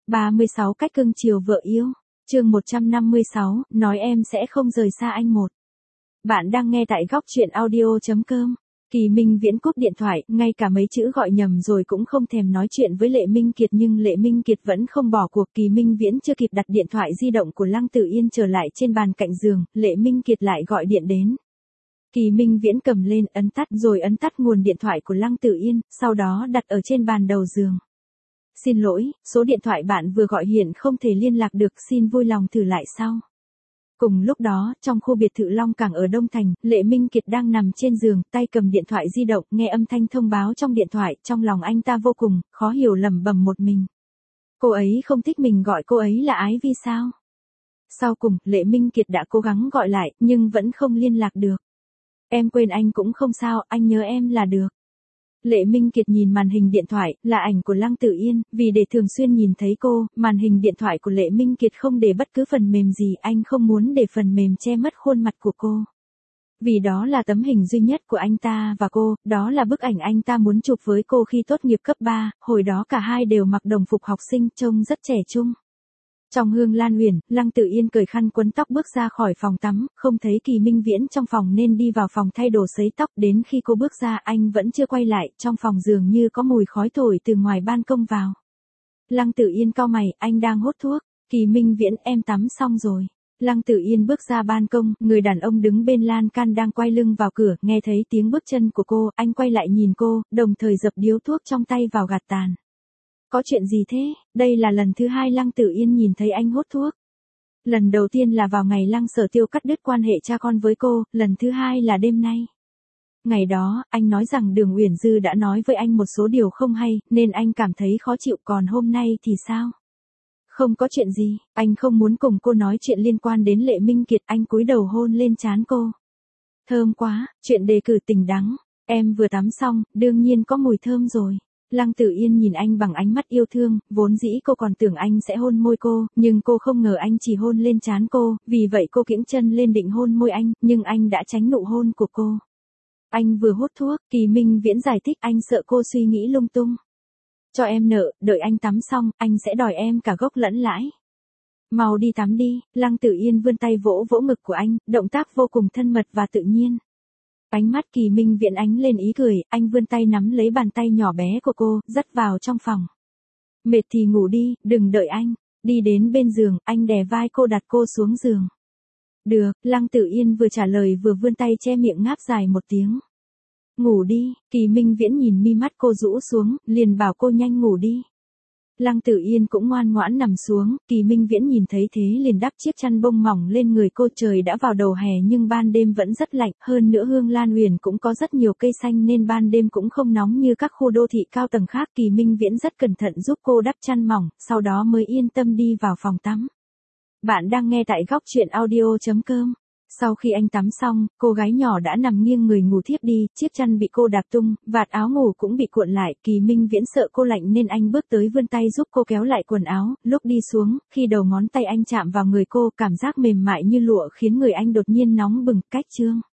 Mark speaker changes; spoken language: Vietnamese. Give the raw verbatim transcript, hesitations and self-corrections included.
Speaker 1: ba mươi sáu cách cưng chiều vợ yêu. Chương một trăm năm mươi sáu, nói em sẽ không rời xa anh một. Bạn đang nghe tại góc truyện audio chấm com. Kỳ Minh Viễn cúp điện thoại, ngay cả mấy chữ gọi nhầm rồi cũng không thèm nói chuyện với Lệ Minh Kiệt, nhưng Lệ Minh Kiệt vẫn không bỏ cuộc. Kỳ Minh Viễn chưa kịp đặt điện thoại di động của Lăng Tử Yên trở lại trên bàn cạnh giường, Lệ Minh Kiệt lại gọi điện đến. Kỳ Minh Viễn cầm lên, ấn tắt rồi ấn tắt nguồn điện thoại của Lăng Tử Yên, sau đó đặt ở trên bàn đầu giường. Xin lỗi, số điện thoại bạn vừa gọi hiện không thể liên lạc được, xin vui lòng thử lại sau. Cùng lúc đó, trong khu biệt thự Long Cảng ở Đông Thành, Lệ Minh Kiệt đang nằm trên giường, tay cầm điện thoại di động, nghe âm thanh thông báo trong điện thoại, trong lòng anh ta vô cùng khó hiểu, lẩm bẩm một mình. Cô ấy không thích mình gọi cô ấy là Ái Vi sao? Sau cùng, Lệ Minh Kiệt đã cố gắng gọi lại, nhưng vẫn không liên lạc được. Em quên anh cũng không sao, anh nhớ em là được. Lệ Minh Kiệt nhìn màn hình điện thoại, là ảnh của Lăng Tử Yên, vì để thường xuyên nhìn thấy cô, màn hình điện thoại của Lệ Minh Kiệt không để bất cứ phần mềm gì, anh không muốn để phần mềm che mất khuôn mặt của cô. Vì đó là tấm hình duy nhất của anh ta và cô, đó là bức ảnh anh ta muốn chụp với cô khi tốt nghiệp cấp ba, hồi đó cả hai đều mặc đồng phục học sinh, trông rất trẻ trung. Trong Hương Lan Uyển, Lăng Tử Yên cởi khăn quấn tóc bước ra khỏi phòng tắm, không thấy Kỳ Minh Viễn trong phòng nên đi vào phòng thay đồ sấy tóc, đến khi cô bước ra anh vẫn chưa quay lại, trong phòng dường như có mùi khói thổi từ ngoài ban công vào. Lăng Tử Yên cau mày, anh đang hút thuốc. Kỳ Minh Viễn, em tắm xong rồi. Lăng Tử Yên bước ra ban công, người đàn ông đứng bên lan can đang quay lưng vào cửa, nghe thấy tiếng bước chân của cô, anh quay lại nhìn cô, đồng thời dập điếu thuốc trong tay vào gạt tàn. Có chuyện gì thế? Đây là lần thứ hai Lăng Tử Yên nhìn thấy anh hút thuốc. Lần đầu tiên là vào ngày Lăng Sở Tiêu cắt đứt quan hệ cha con với cô, lần thứ hai là đêm nay. Ngày đó, anh nói rằng Đường Uyển Dư đã nói với anh một số điều không hay, nên anh cảm thấy khó chịu, còn hôm nay thì sao? Không có chuyện gì, anh không muốn cùng cô nói chuyện liên quan đến Lệ Minh Kiệt, anh cúi đầu hôn lên trán cô. Thơm quá, chuyện đề cử tình đắng, em vừa tắm xong, đương nhiên có mùi thơm rồi. Lăng Tử Yên nhìn anh bằng ánh mắt yêu thương, vốn dĩ cô còn tưởng anh sẽ hôn môi cô, nhưng cô không ngờ anh chỉ hôn lên trán cô, vì vậy cô kiễng chân lên định hôn môi anh, nhưng anh đã tránh nụ hôn của cô. Anh vừa hút thuốc, Kỳ Minh Viễn giải thích, anh sợ cô suy nghĩ lung tung. Cho em nợ, đợi anh tắm xong, anh sẽ đòi em cả gốc lẫn lãi. Mau đi tắm đi. Lăng Tử Yên vươn tay vỗ vỗ ngực của anh, động tác vô cùng thân mật và tự nhiên. Ánh mắt Kỳ Minh Viễn ánh lên ý cười, anh vươn tay nắm lấy bàn tay nhỏ bé của cô, dắt vào trong phòng. Mệt thì ngủ đi, đừng đợi anh. Đi đến bên giường, anh đè vai cô đặt cô xuống giường. Được, Lăng Tử Yên vừa trả lời vừa vươn tay che miệng ngáp dài một tiếng. Ngủ đi. Kỳ Minh Viễn nhìn mi mắt cô rũ xuống, liền bảo cô nhanh ngủ đi. Lăng Tử Yên cũng ngoan ngoãn nằm xuống, Kỳ Minh Viễn nhìn thấy thế liền đắp chiếc chăn bông mỏng lên người cô. Trời đã vào đầu hè nhưng ban đêm vẫn rất lạnh, hơn nữa Hương Lan Uyển cũng có rất nhiều cây xanh nên ban đêm cũng không nóng như các khu đô thị cao tầng khác. Kỳ Minh Viễn rất cẩn thận giúp cô đắp chăn mỏng, sau đó mới yên tâm đi vào phòng tắm. Bạn đang nghe tại góc truyện audio chấm com. Sau khi anh tắm xong, cô gái nhỏ đã nằm nghiêng người ngủ thiếp đi, chiếc chăn bị cô đạp tung, vạt áo ngủ cũng bị cuộn lại. Kỳ Minh Viễn sợ cô lạnh nên anh bước tới vươn tay giúp cô kéo lại quần áo, lúc đi xuống, khi đầu ngón tay anh chạm vào người cô, cảm giác mềm mại như lụa khiến người anh đột nhiên nóng bừng, cách chương.